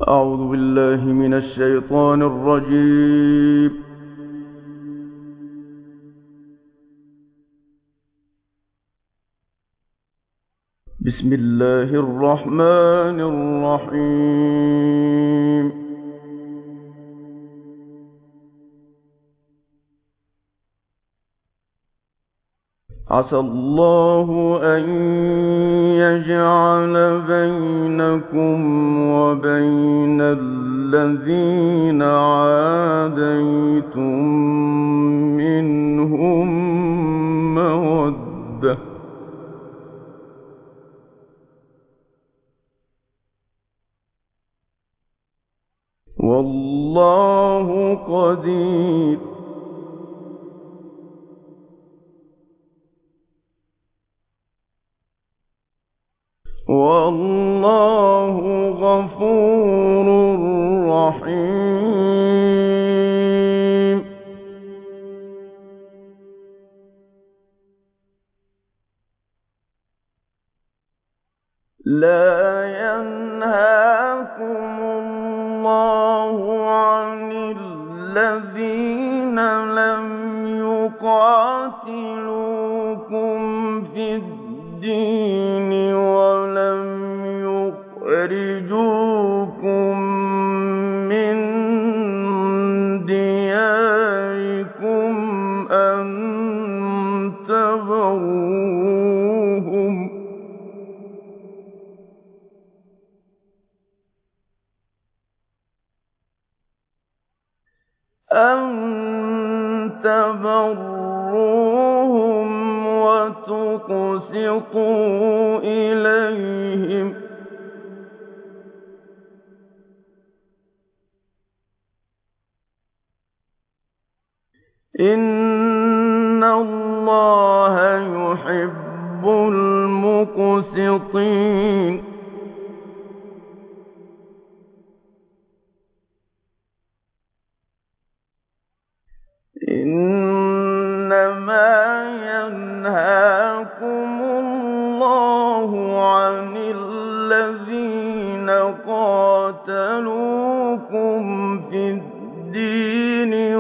أعوذ بالله من الشيطان الرجيم. بسم الله الرحمن الرحيم. عسى الله أن يجعل بينكم وبين الذين عاديتم منهم مودة، والله قدير. والله غفور رحيم. لا ينهاكم الله عن الذين لم يقاتلوكم في الدين ولم يخرجوكم من دياركم أن تبروهم وتقسطوا إليهم، إن الله يحب المقسطين. إنما ينهاكم الله عن الذين قاتلوكم في الدين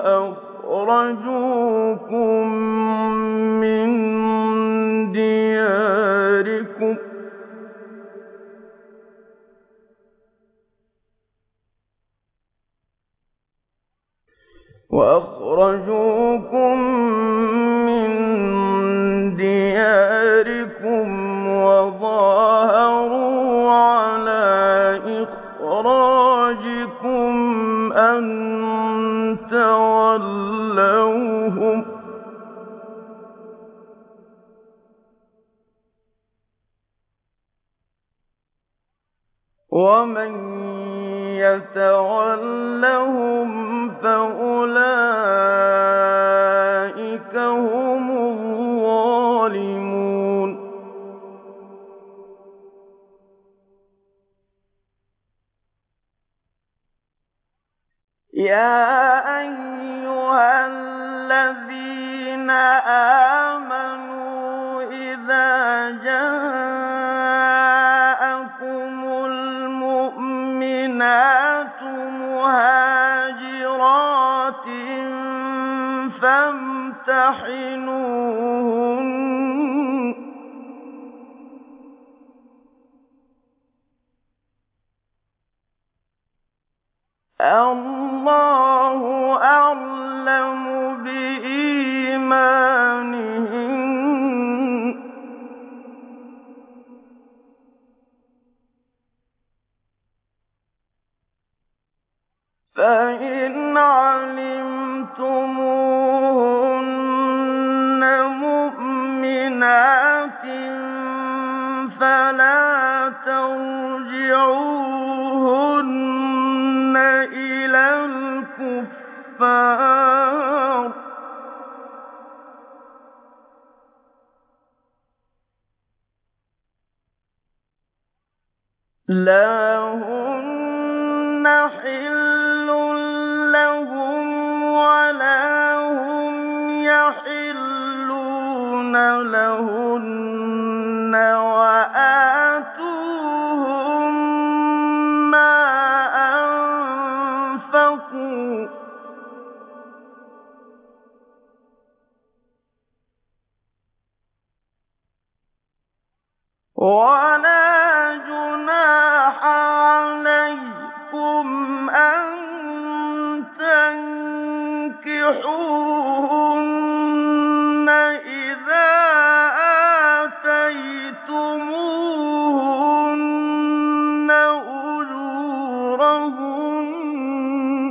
وأخرجوكم من دياركم وظاهروا على إخراجكم أن تولوهم، ومن يتولهم فأولئك هم الظالمون. يا أيها الذين آمنوا إذا جاءكم المؤمنات مهاجرات فامتحنوهن، الله أعلم بإيمانهن، فإن علمتموهن مؤمنات فلا ترجعوهن إلى الكفار، لا هن حل لهم ولا هم يحلون لهن، وآتوهم ما ولا جناح عليكم أن تنكحوهن إذا آتيتموهن أجورهن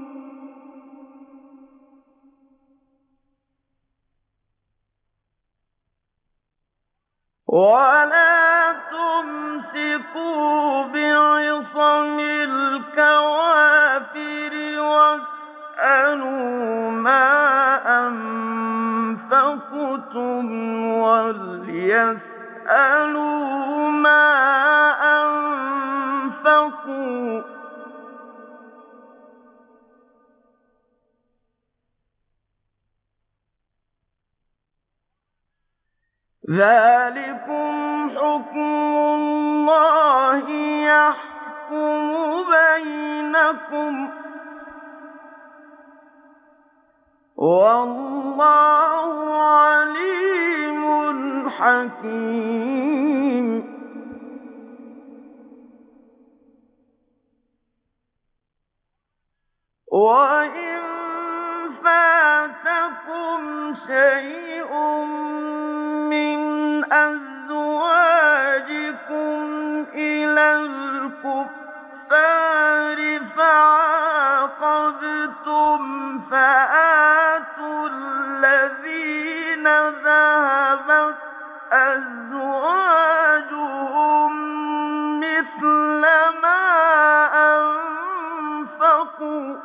ولا تمسكوا بعصم الكوافر واسألوا ما أنفقتم وليسألوا ما أنفقوا ذلكم حكم الله يحكم بينكم والله عليم حكيم وإن فاتكم شيء من أزواجكم إلى الكفار فعاقبتم فآتوا الذين ذهبت أزواجهم مثل ما أنفقوا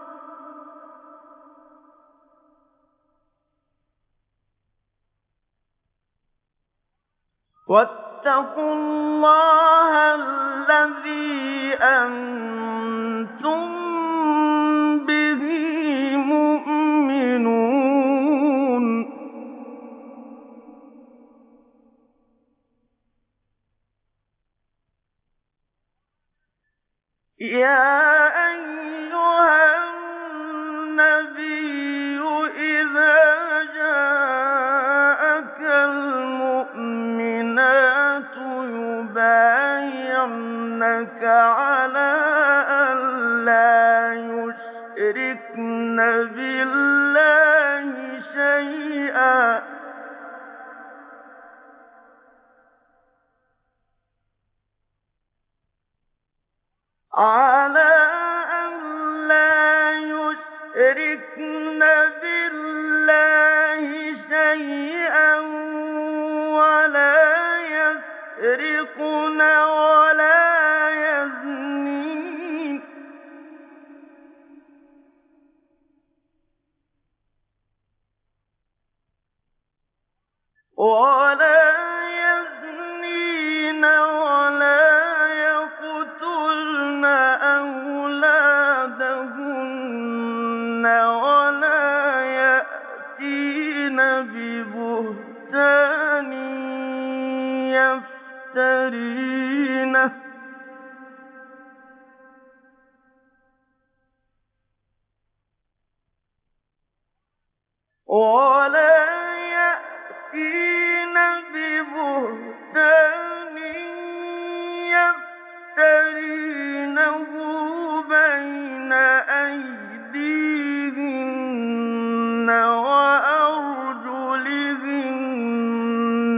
واتقوا الله الذي أنتم به مؤمنون يا أيها النبي إذا جاءك المؤمنات يبايعنك على أن لا يشركن بالله شيئا على أن لا يشركن بالله شيئا ولا يسرقن ولا يزنين ولا يقتلن أولادهن ولا يأتين ببهتان يفترينه بين أيديهن وأرجلهن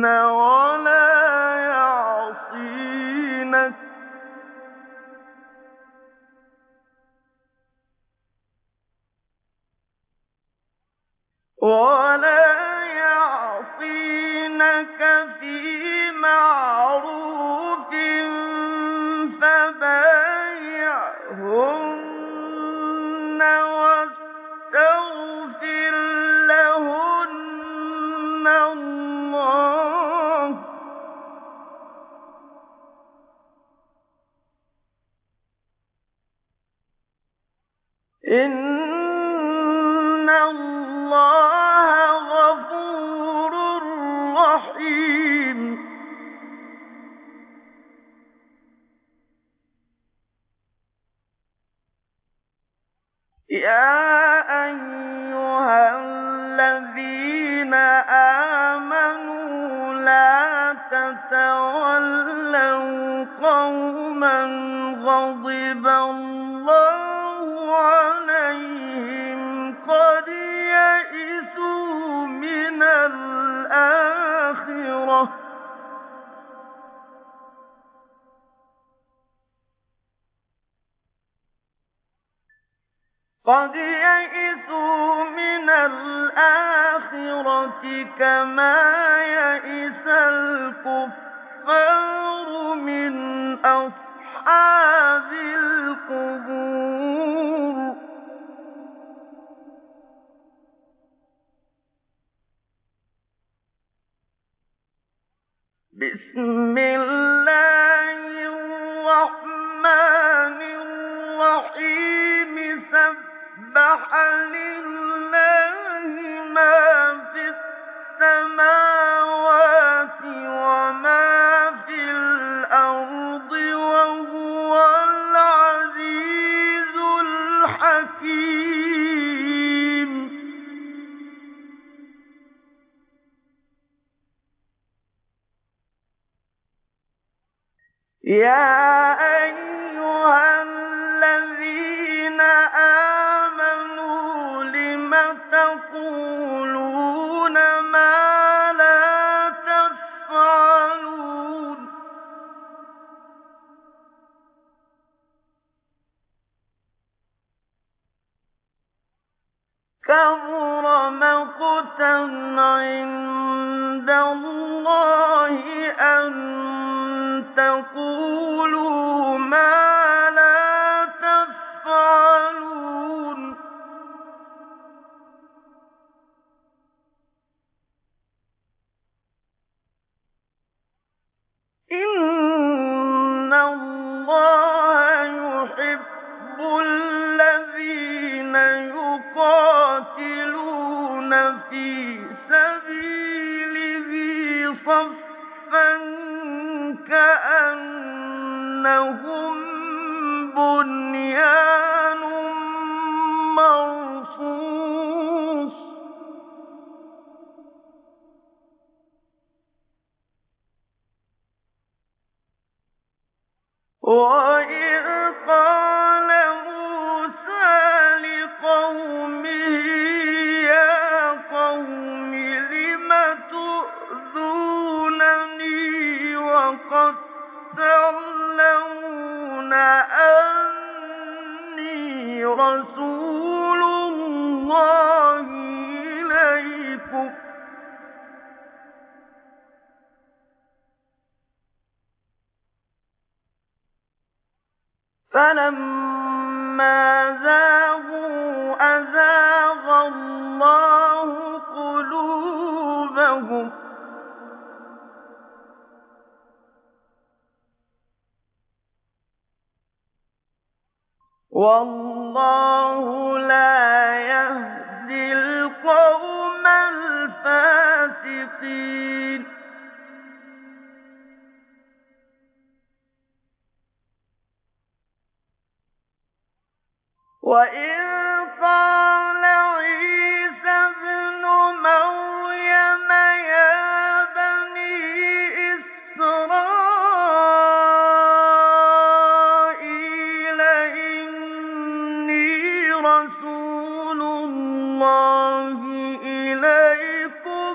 ولا يعصينك في معروف فبايعهن واستغفر لهن الله إن الله غفور رحيم يا أيها الذين آمنوا لا تتولوا غَضِبَ اللَّهُ عَلَيْهِمْ قَدْ يَئِسُوا مِنَ الْآخِرَةِ كَمَا يَئِسَ الْكُفَّارُ مِنْ أَصْحَابِ الْقُبُورِ بِسْمِ اللَّهِ الرَّحْمَٰنِ الرَّحِيمِ سَبَّحَ لِلَّهِ مَا فِي السَّمَاوَاتِ وَمَا فِي الْأَرْضِ وَهُوَ الْعَزِيزُ الْحَكِيمُ يَا أَيُّهَا الَّذِينَ آمَنُوا لِمَ تَقُولُونَ مَا لَا تَفْعَلُونَ كَبُرَ مَقْتًا عِندَ اللَّهِ أَن تَقُولُوا مَا لَا تَفْعَلُونَ إِنَّ اللَّهَ يُحِبُّ الَّذِينَ يُقَاتِلُونَ فِي سَبِيلِهِ صَفًّا كَأَنَّهُم بُنْيَانٌ مَّرْصُوصٌ وَإِذْ قَالَ مُوسَىٰ لِقَوْمِهِ يَا قَوْمِ لِمَ تُؤْذُونَنِي وَقَدْ تَعْلَمُونَ أَنِّي رَسُولُ اللَّهِ إِلَيْكُمْ ۖ فَلَمَّا زَاغُوا أَزَاغَ اللَّهُ قُلُوبَهُمْ ۚ وَاللَّهُ لَا يَهْدِي الْقَوْمَ الْفَاسِقِينَ وَإِذْ قَالَ عِيسَى ابْنُ مَرْيَمَ يَا بَنِي إِسْرَائِيلَ إِنِّي رَسُولُ اللَّهِ إِلَيْكُم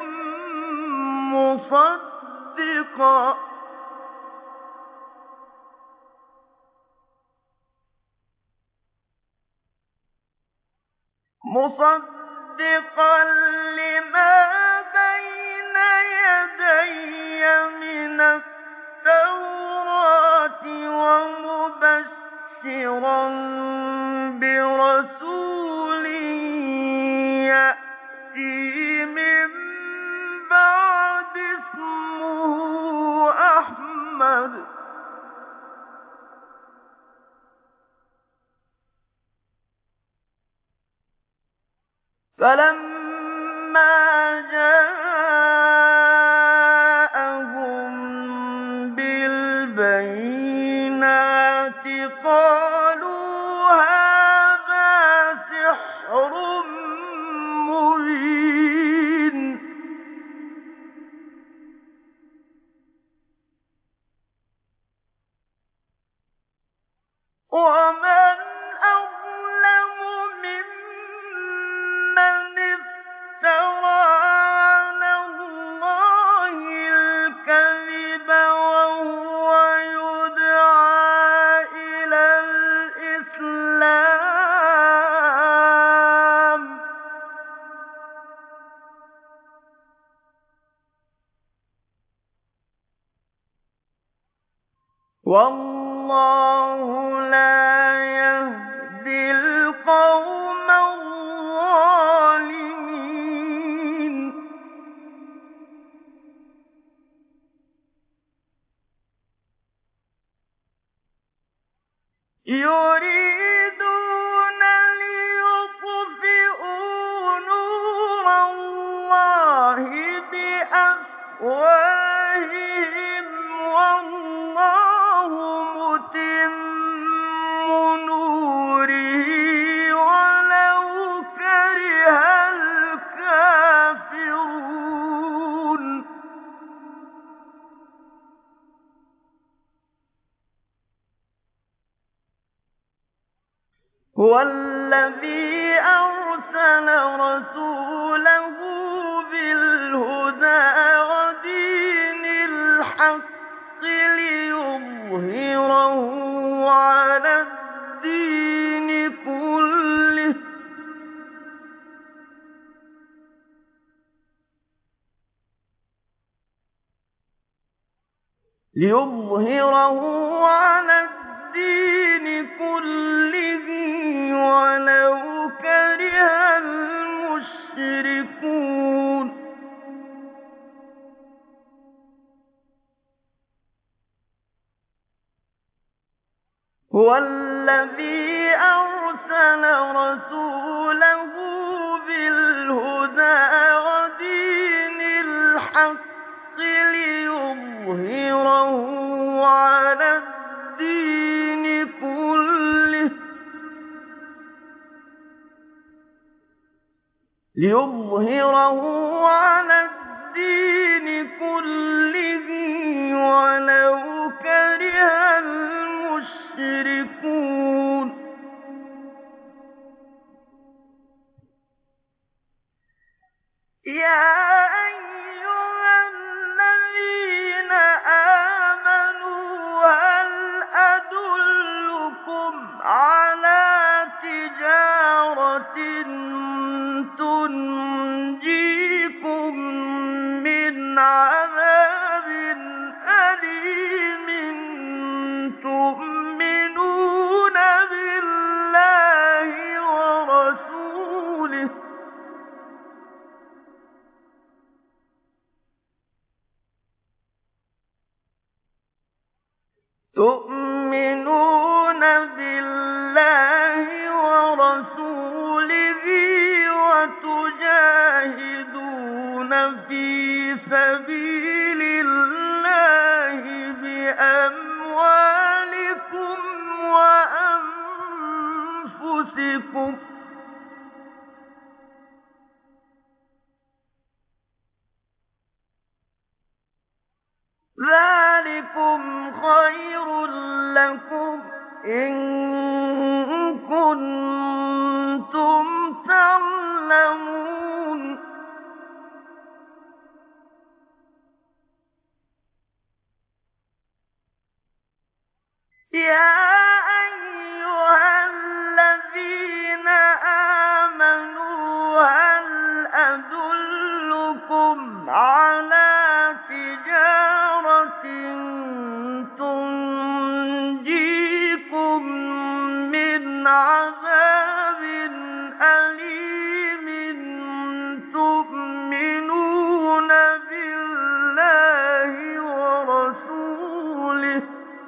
مُصَدِّقًا لِّمَا بَيْنَ يَدَيَّ مِنَ التَّوْرَاةِ وَمُبَشِّرًا بِرَسُولٍ يَأْتِي مِن بَعْدِي اسْمُهُ أَحْمَدُ ۖ فَلَمَّا جَاءَهُم بِالْبَيِّنَاتِ قَالُوا هَٰذَا سِحْرٌ مُّبِينٌ وَمَنْ أَظْلَمُ مِمَّنِ افْتَرَىٰ عَلَى اللَّهِ الْكَذِبَ وَهُوَ يُدْعَىٰ إِلَى الْإِسْلَامِ ۚ وَاللَّهُ لَا يَهْدِي الْقَوْمَ الظَّالِمِينَ. يُرِيدُونَ لِيُطْفِئُوا نُورَ اللَّهِ بِأَفْوَاهِهِمْ وَاللَّهُ مُتِمُّ نُورِهِ وَلَوْ كَرِهَ الْكَافِرُونَ. هُوَ الَّذِي أَرْسَلَ رَسُولَهُ بِالْهُدَىٰ وَدِينِ الْحَقِّ لِيُظْهِرَهُ عَلَى الدِّينِ كُلِّهِ وَلَوْ كَرِهَ الْمُشْرِكُونَ. هُوَ الَّذِي أَرْسَلَ رَسُولَهُ بِالْهُدَىٰ وَدِينِ الْحَقِّ لِيُظْهِرَهُ عَلَى الدِّينِ كُلِّهِ وَلَوْ كَرِهَ الْمُشْرِكُونَ. يَا أَيُّهَا الَّذِينَ آمَنُوا هَلْ أَدُلُّكُمْ عَلَىٰ تِجَارَةٍ تُنجِيكُم مِّنْ عَذَابٍ أَلِيمٍ تُؤْمِنُونَ بِاللَّهِ وَرَسُولِهِ ۚ وَتُجَاهِدُونَ فِي سَبِيلِ اللَّهِ بِأَمْوَالِكُمْ وَأَنفُسِكُمْ ۚ ذَٰلِكُمْ خَيْرٌ لَّكُمْ إِن كُنتُمْ تَعْلَمُونَ. يَا أَيُّهَا الَّذِينَ آمَنُوا هَلْ أَدُلُّكُمْ عَلَىٰ تِجَارَةٍ تُنجِيكُم مِّنْ عَذَابٍ أَلِيمٍ تُؤْمِنُونَ بِاللَّهِ وَرَسُولِهِ ۚ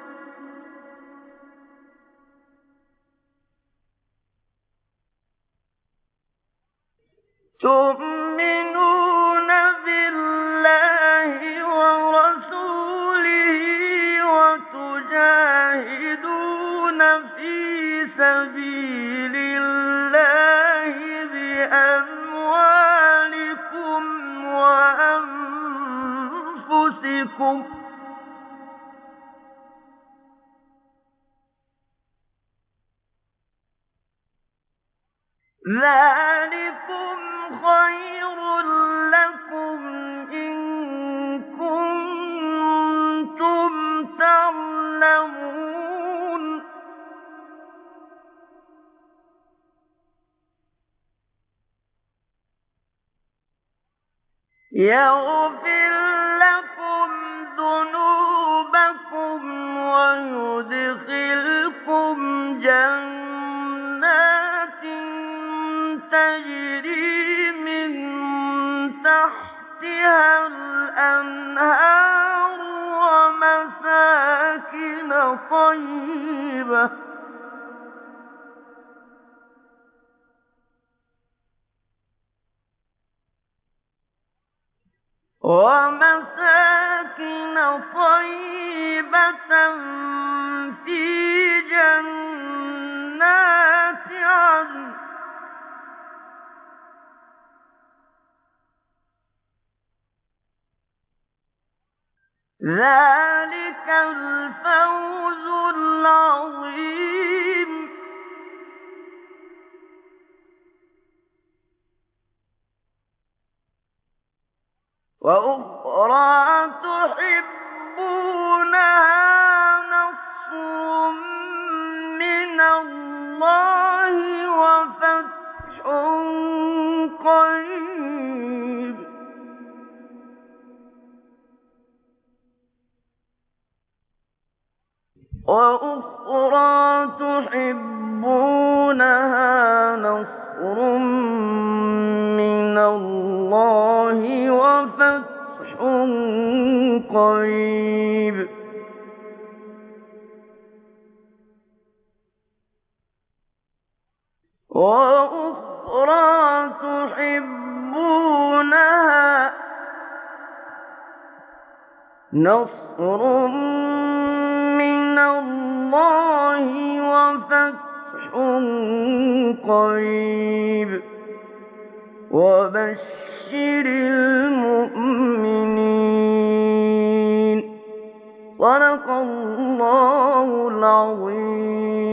وَتُجَاهِدُونَ فِي سَبِيلِ اللَّهِ بِأَمْوَالِكُمْ وَأَنفُسِكُمْ ۚ ذلكم خير لكم إن كنتم تعلمون يغفر لكم ذنوبكم ويدخلكم جنات تجري من تحتها الأنهار ومساكن طيبة في جنات عدن ذلك الفوز العظيم وأخرى تحبونها نصر من الله وفتح قريب وأخرى تحبونها نصر من الله وفتح قريب وأخرى تحبونها نصر من الله وفتح قريب وبشر المؤمنين صدق الله العظيم.